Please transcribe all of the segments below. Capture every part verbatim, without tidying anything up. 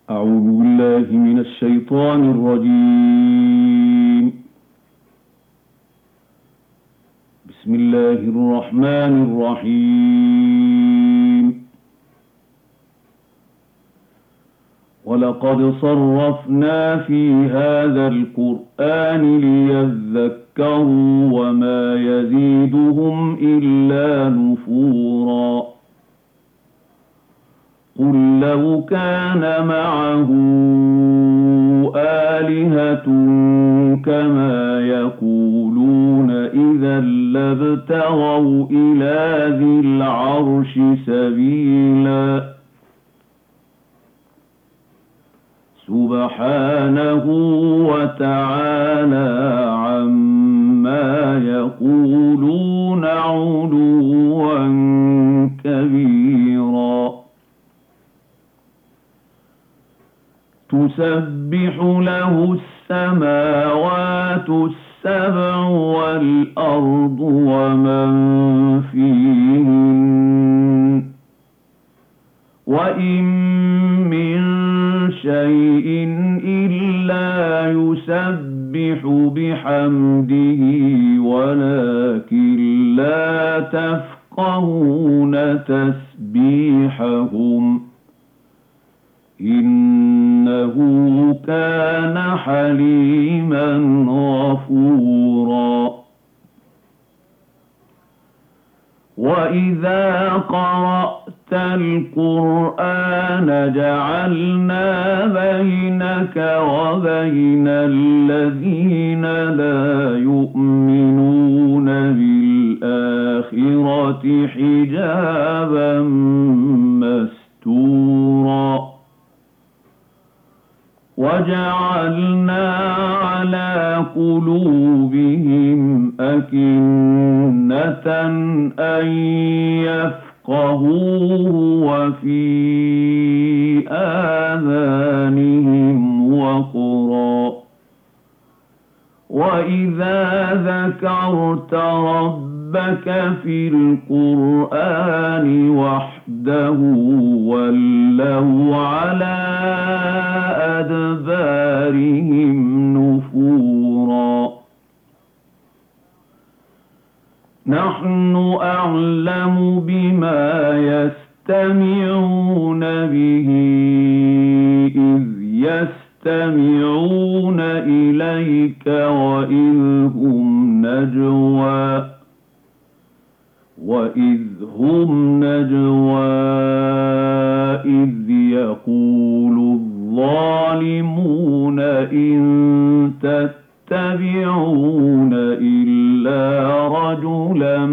أعوذ بالله من الشيطان الرجيم. بسم الله الرحمن الرحيم. ولقد صرفنا في هذا القرآن ليذكروا وما يزيدهم إلا نفورا. قل لو كان معه آلهة كما يقولون إذا لابتغوا إلى ذي العرش سبيلا. سبحانه وتعالى عما يقولون علوا كبيرا. تسبح له السماوات السبع والأرض ومن فيهن وإن من شيء إلا يسبح بحمده ولكن لا تفقهون تسبيحهم إنه كان حليما غفورا. وإذا قرأت القرآن جعلنا بينك وبين الذين لا يؤمنون بالآخرة حجابا مستورا. وجعلنا على قلوبهم أكنة أن يفقهوه وفي آذانهم وقرا. وإذا ذكرت ربك في القرآن وحده ولوا على أدبارهم نفورا. نحن أعلم بما يستمعون به إذ يستمعون إليك وإذ هم نجوى وإذ هم نجوى إذ يقول الظالمون إن تتبعون إلا رجلا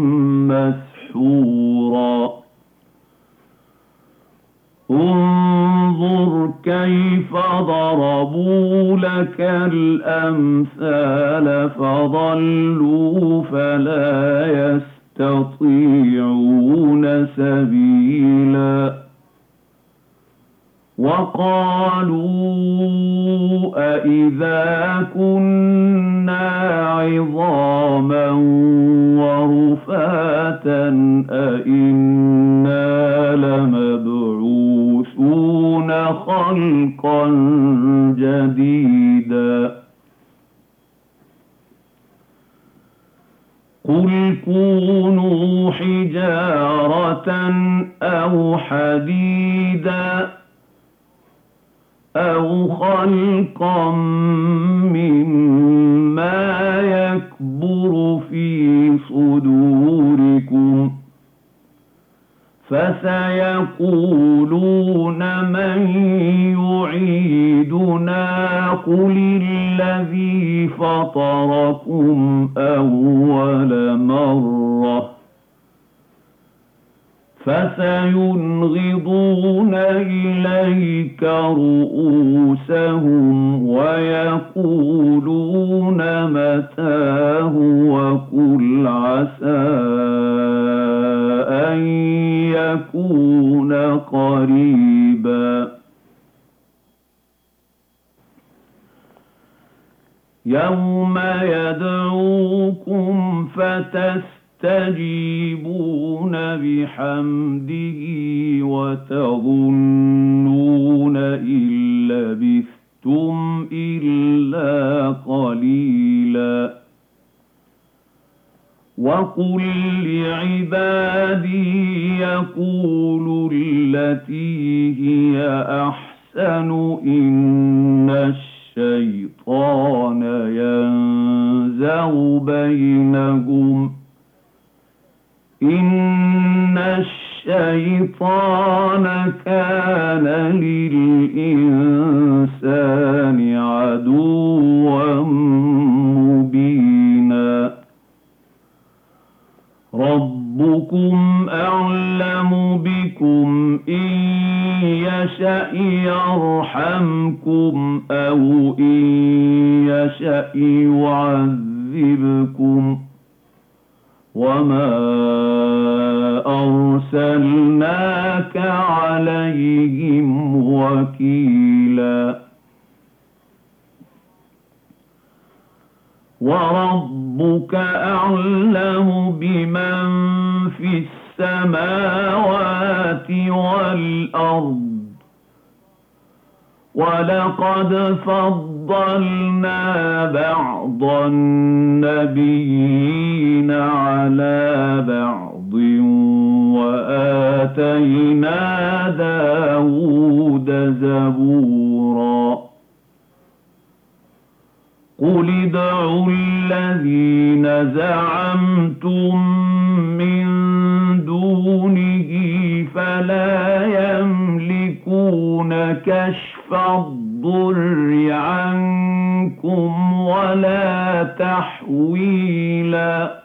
مسحورا. انظر كيف ضربوا لك الأمثال فضلوا فلا يستطيعون سبيلا. وقالوا أإذا كنا عظاما ورفاتا أإنا لمبعوثون خلقا جديدا. قل كونوا حجارة أو حديدا أو خلقا مما يكبر في صدوركم فسيقولون من يعيدنا قل الذي فطركم أول مرة فسينغضون إليك رؤوسهم ويقولون متاه وقل عسى أن يكون قريبا. يوم يدعوكم فتستجيبون بحمده وتظنون إن وقل لعبادي يقولوا التي هي أحسن إن الشيطان ينزغ بينهم إن الشيطان كان للإنسان عدوا مبينا ربكم أعلم بكم إن يشأ يرحمكم أو إن يشأ يعذبكم وما أرسلناك عليهم وكيلا وربك أعلم بمن في السماوات والأرض ولقد فضلنا بعض النبيين على بعض وآتينا داود زبورا قل ادعوا الذين زعمتم من دونه فلا يملكون كشف الضر عنكم ولا تحويلا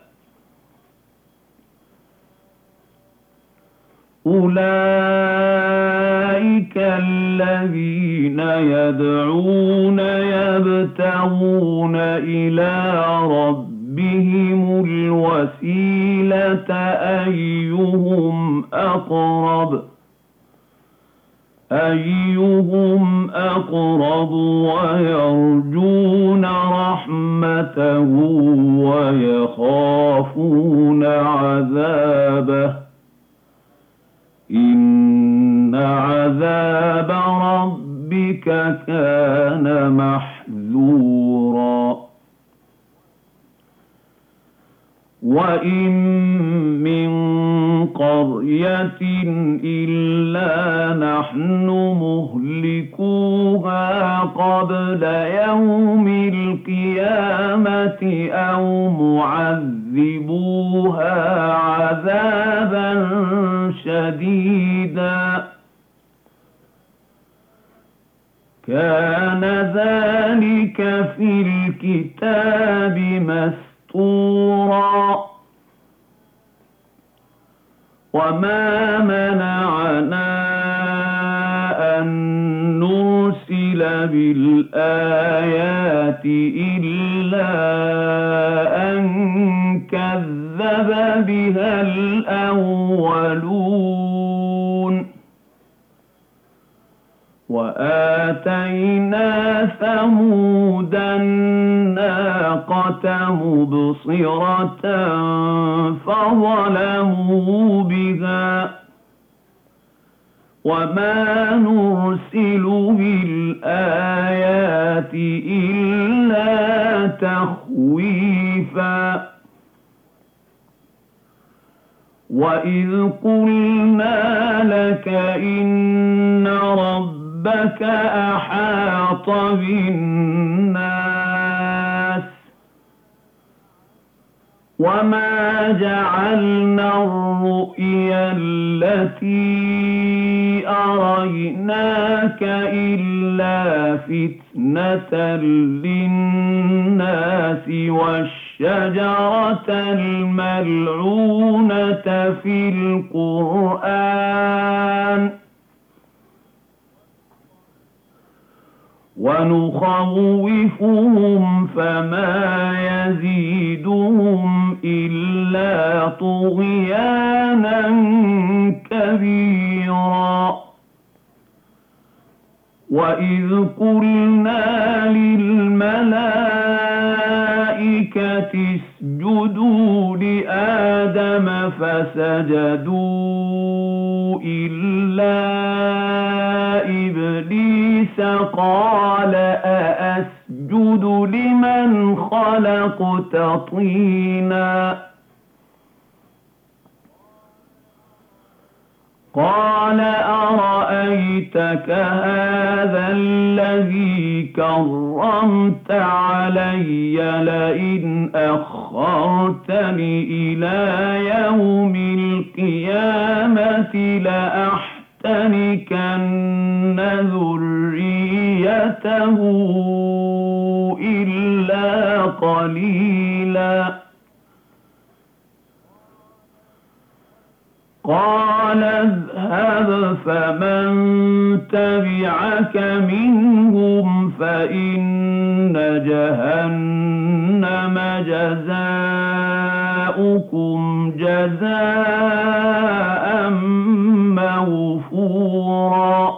أولئك الذين يدعون يبتغون إلى ربهم الوسيلة أيهم أقرب أيهم أقرب ويرجون رحمته ويخافون عذابه إن عذاب ربك كان محذورا وإن من قرية إلا نحن مهلكوها قبل يوم القيامة أو معذبوها عذابا شديدا كان ذلك في الكتاب مسطورا وما منعنا أن نرسل بالآيات إلا أن كذب بها الأولون وآتينا ثمود الناقة مبصرة فظلموا بها وما نرسل بالآيات إلا تخويفا وإذ قلنا لك إن ربك أحاط بالناس وما جعلنا الرؤيا التي أريناك إلا فتنة للناس والشجرة الملعونة في القرآن ونخوفهم فما يزيدهم إلا طغيانا كبيرا وإذ قلنا للملائكة اسجدوا لآدم فسجدوا إلا إبليس قال أأسجد لمن خلقت طينا قال أرأيتك هذا الذي كرمت علي لئن أخرتني إلى يوم القيامة لأحتنكن ذريته إلا قليلا. قال اذهب فمن تبعك منهم فإن جهنم جزاؤكم جزاء موفورا.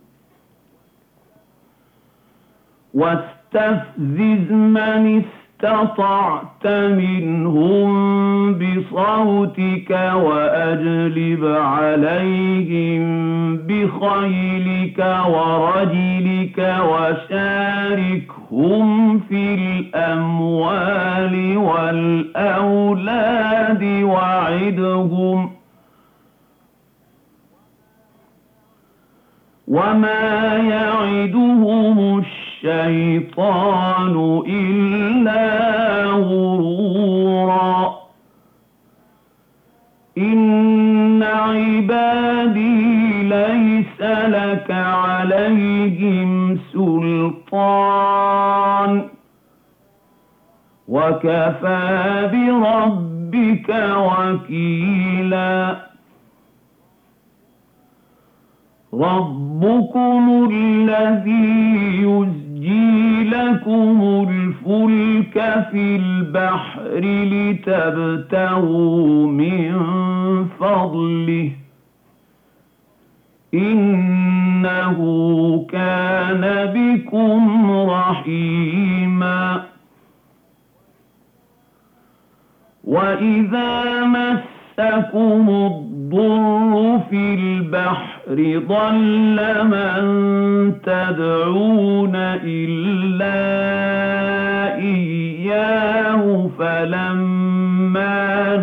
واستفزز من استطعت منهم بصوتك وأجلب عليهم بخيلك ورجلك وشاركهم في الأموال والأولاد وعدهم وما يعدهم الشيطان إلا غرورا. إن عبادي ليس لك عليهم سلطان وكفى بربك وكيلا. ربكم الذي يزجي لكم الفلك في البحر لتبتغوا من فضله إنه كان بكم رحيما. وإذا مسكم الضر في البحر ضل من تدعون إلا إياه فلما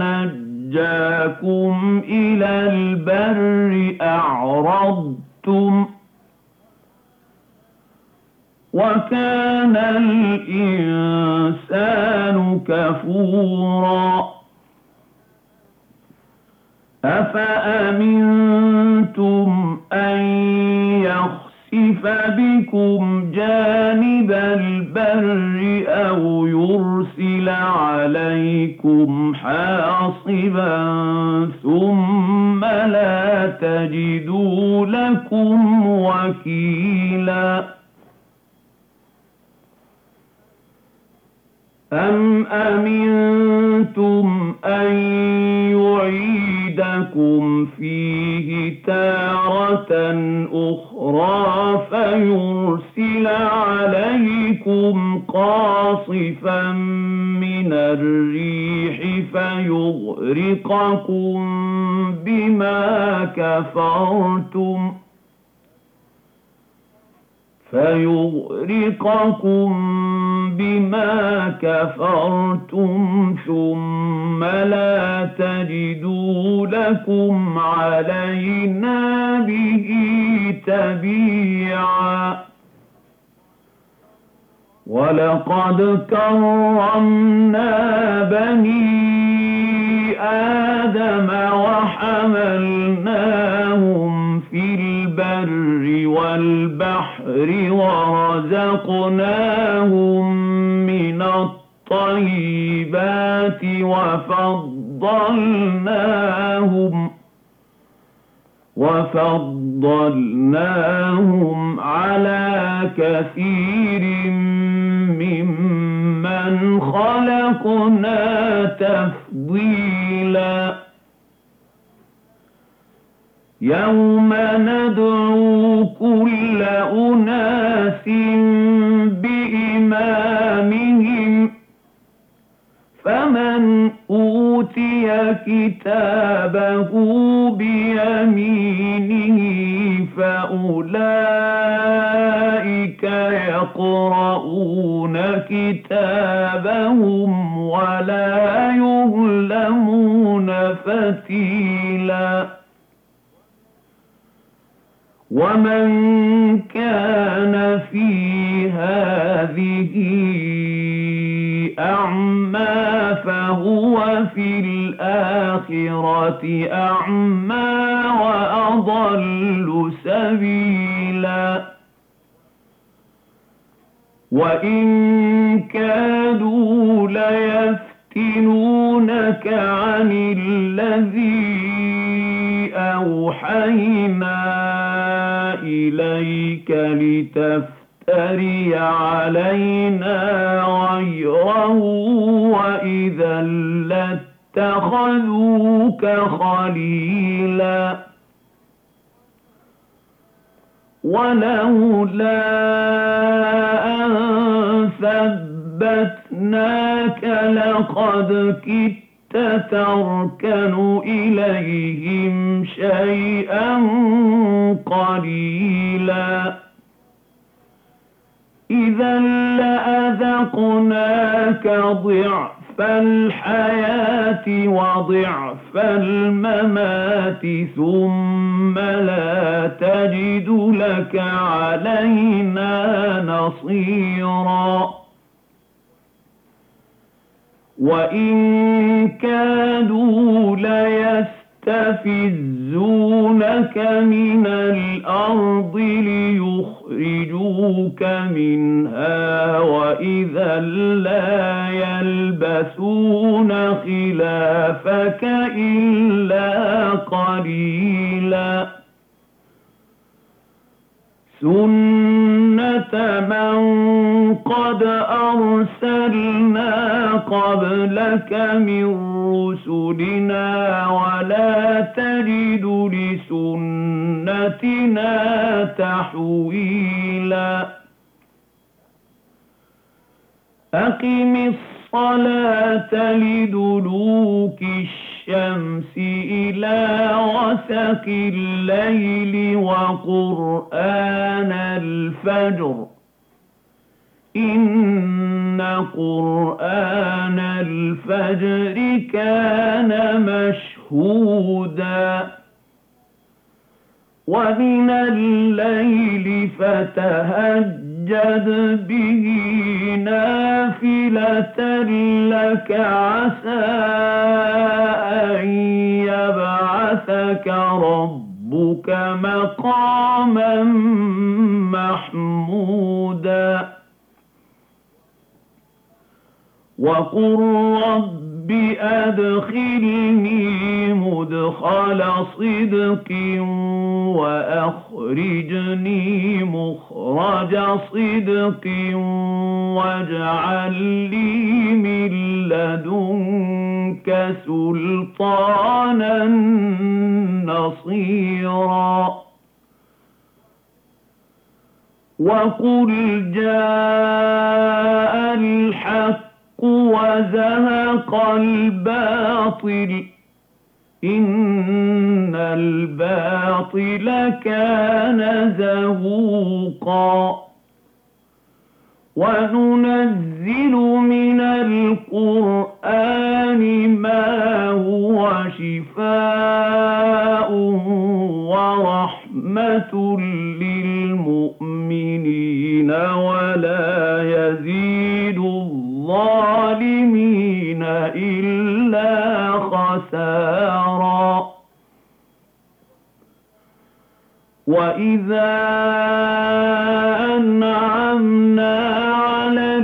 نجاكم إلى البر أعرضتم وكان الإنسان كفورا. أفأمنتم أن يخسف بكم جانب البر أو يرسل عليكم حاصبا ثم لا تجدوا لكم وكيلا. أم أمنتم أن يعيدكم فيه تارة أخرى فيرسل عليكم قاصفا من الريح فيغرقكم بما كفرتم فيغرقكم بما كفرتم ثم لا تجدوا لكم علينا به تبيعا. ولقد كرمنا بني آدم وحملناهم في البر والبحر ورزقناهم من الطيبات وفضلناهم وفضلناهم على كثير ممن خلقنا تفضيلا. يوم ندعو كل أناس بإمامهم فمن أوتي كتابه بيمينه فأولئك يقرؤون كتابهم ولا يظلمون فتيلا. ومن كان في هذه أعمى فهو في الآخرة أعمى وأضل سبيلا وإن كادوا ليفتنونك عن الذي أوحينا إليك لتفتري علينا غيره وإذا لاتخذوك خليلا ولولا أن ثبتناك لقد كدت تركن إليهم شيئا قليلا إذا لأذقناك ضعف الحياة وضعف الممات ثم لا تجد لك علينا نصيرا وإن كادوا ليستفزونك من الأرض ليخرجوك منها وإذا لا يلبثون خلافك إلا قليلا سنة من قد أرسلنا قبلك من رسلنا ولا تجد لسنتنا تحويلا أقم الصلاة لدلوك الشمس إلى غسق الليل وقرآن الفجر إن قرآن الفجر كان مشهودا ومن الليل فتهجد به نافلة لك عسى أن يبعثك ربك مقاما محمودا وقل رب أدخلني مدخل صدق وأخرجني مخرج صدق واجعل لي من لدنك سلطانا نصيرا وقل جاء الحق وزهق الباطل إن الباطل كان زهوقا وننزل من القرآن ما هو شفاء ورحمة للمؤمنين ولا يزيد الظالمين إلا خسارا وإذا أنعمنا على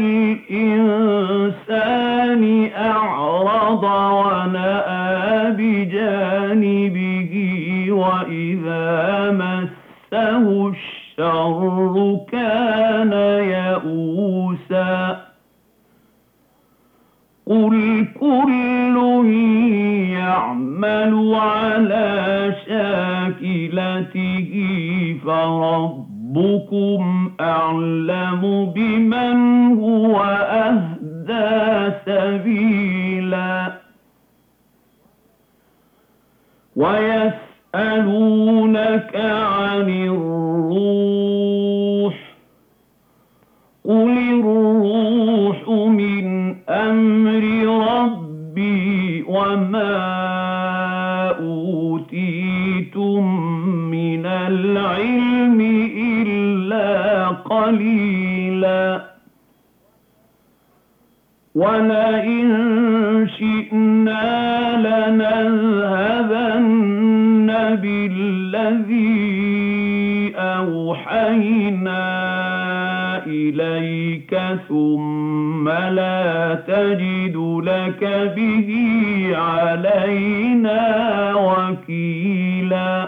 الإنسان أعرض ونأى بجانبه وإذا مسه الشر كان يئوسا قل كل يعمل على شاكلته فربكم أعلم بمن هو أهدى سبيلا ويسألونك عن الروح قل الروح من أمر ربي وما أوتيتم من العلم قليلا ولئن شئنا لنذهبن بالذي أوحينا إليك ثم لا تجد لك به علينا وكيلا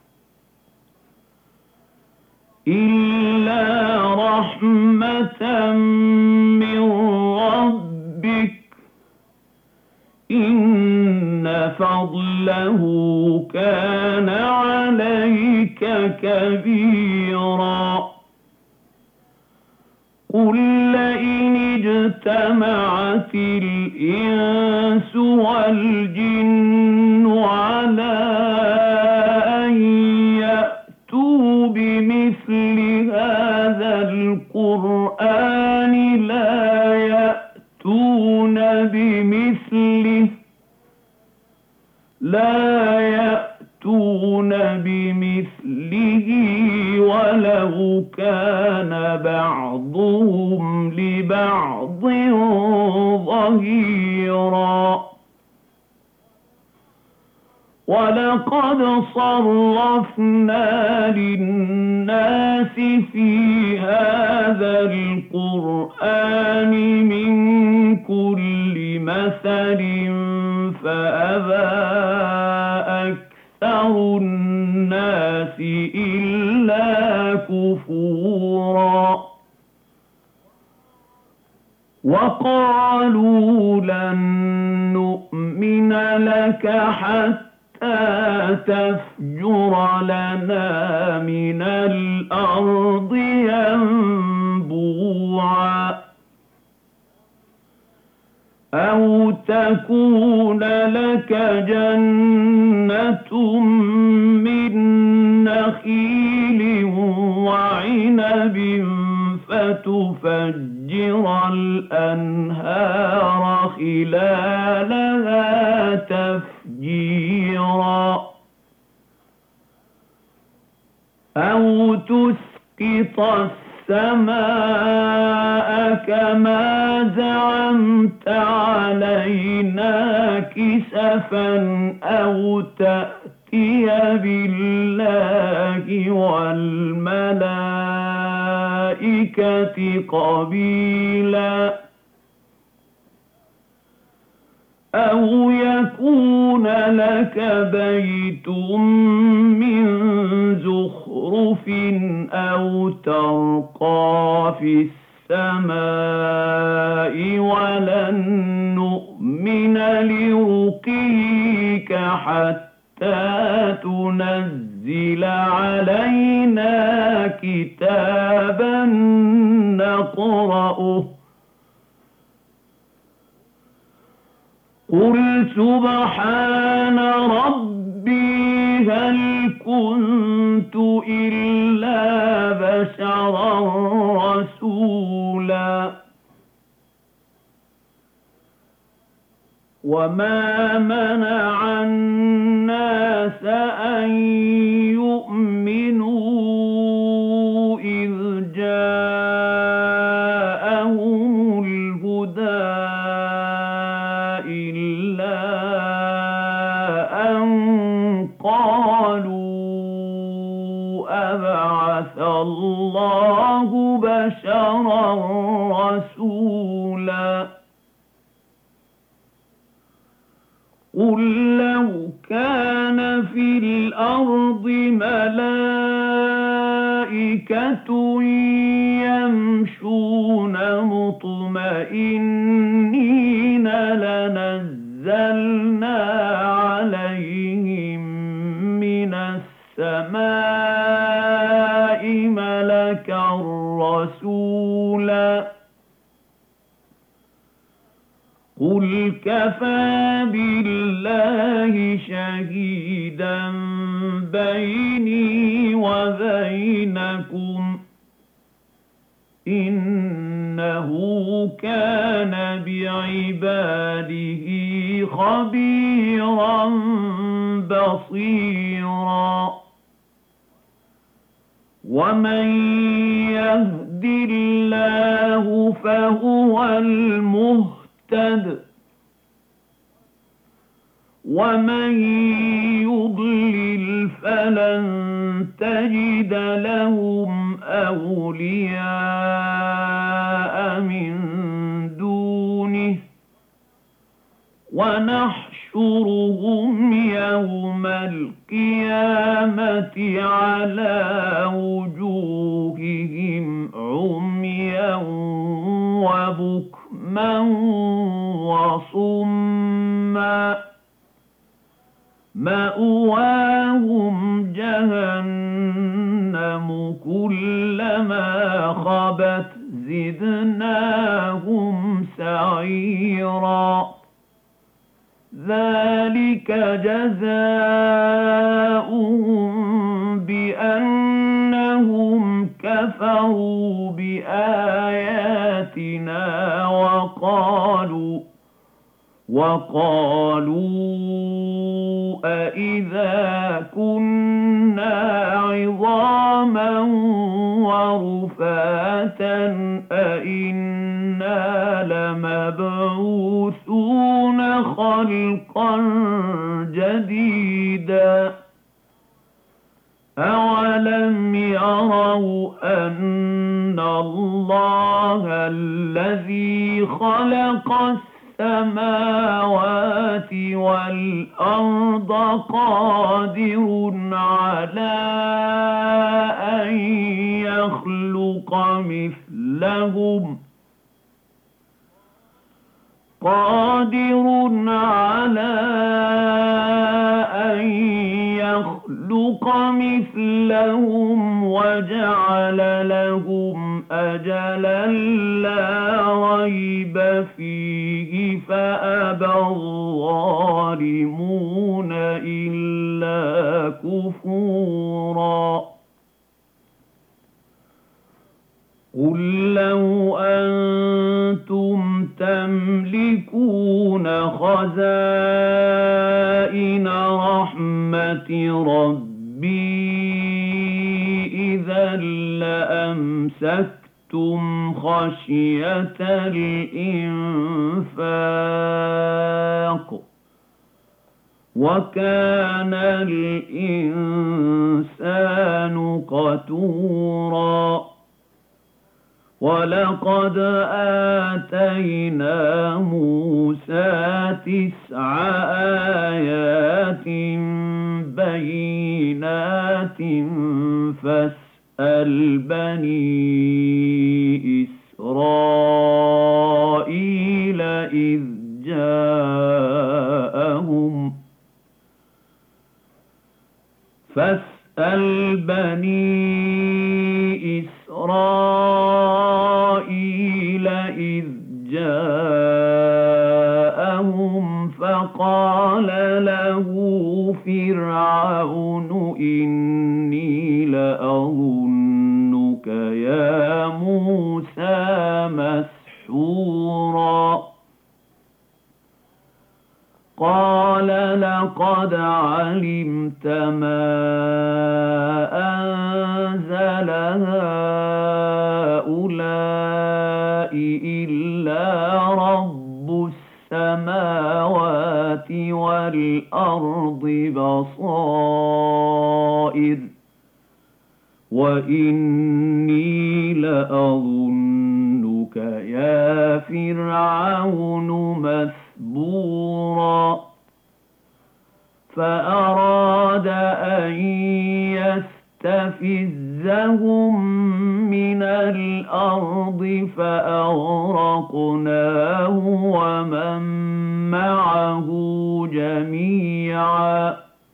إلا رحمة من ربك إن فضله كان عليك كبيرا قل لئن اجتمعت الإنس والجن على أن يأتوا بمثل هذا القرآن لا يأتون بمثله لا يأتون بمثله ولو كان بعضهم لبعض ظهيرا ولقد صرفنا للناس في هذا القرآن من كل مثل فأبى أكثر الناس إلا كفورا وقالوا لن نؤمن لك حتى تفجر لنا من الأرض ينبوعا أو تكون لك جنة من نخيل وعنب فتفجر الأنهار خلالها تفجيرا أو تسقط السماء كما زعمت علينا كسفا أو تأتي بالله والملائكة قبيلا أو يكون لك بيت من زخرف أو ترقى في السماء ولن نؤمن لرقيك حتى تنزل علينا كتابا نقرأه قل سبحان ربي هل كنت إلا بشرا رسولا وما منع الناس أن يؤمنوا إذ جاءهم الهدى إلا أن قالوا أبعث الله بشرا رسولا قل لو كان في الأرض ملائكة يمشون مطمئنين لنزلنا عليهم من السماء ملكا رسولا قل كفى بالله شهيدا بيني وبينكم إنه كان بعباده خبيرا بصيرا ومن يهد الله فهو المهتد ومن يضلل فلن تجد لهم أولياء من دونه ونحشرهم يوم القيامة على وجوههم عميا وبكما وصما مأواهم جهنم كلما خبت زدناهم سعيرا ذلك جزاؤهم بأنهم كفروا بآياتنا وقالوا وقالوا أإذا كنا عظاما ورفاتا أإنا لمبعوثون خلقا جديدا أولم يروا أن الله الذي خلق السماوات والأرض قادر على أن يخلق مثلهم قادر على أن يخلق مثلهم وجعل لهم أجلا لا ريب فيه فأبى الظالمون إلا كفورا قل لو أنتم تملكون خزائن رحمة ربي إذا لأمسكتم خشية الإنفاق وكان الإنسان قتورا ولقد آتينا موسى تسع آيات بينات فاسأل بني إسرائيل إذ جاءهم فاسأل بني إسرائيل إذ جاءهم فقال له فرعون إني لأظنك يا موسى مسحورا قال لقد علمت ما أنزل هؤلاء إلا رب السماوات والأرض بصائر وإني لأظنك يا فرعون مثبورا فأراد أن يستفزهم من الأرض فأغرقناه ومن معه جميعا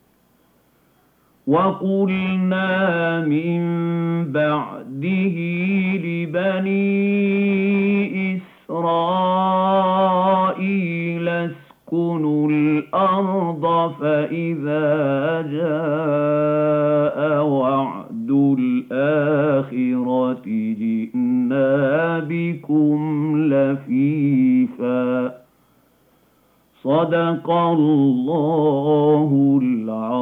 وقلنا من بعده لبني إسرائيل اسكنوا الأرض فإذا جاء وعد الآخرة جئنا بكم لفيفا صدق الله العظيم.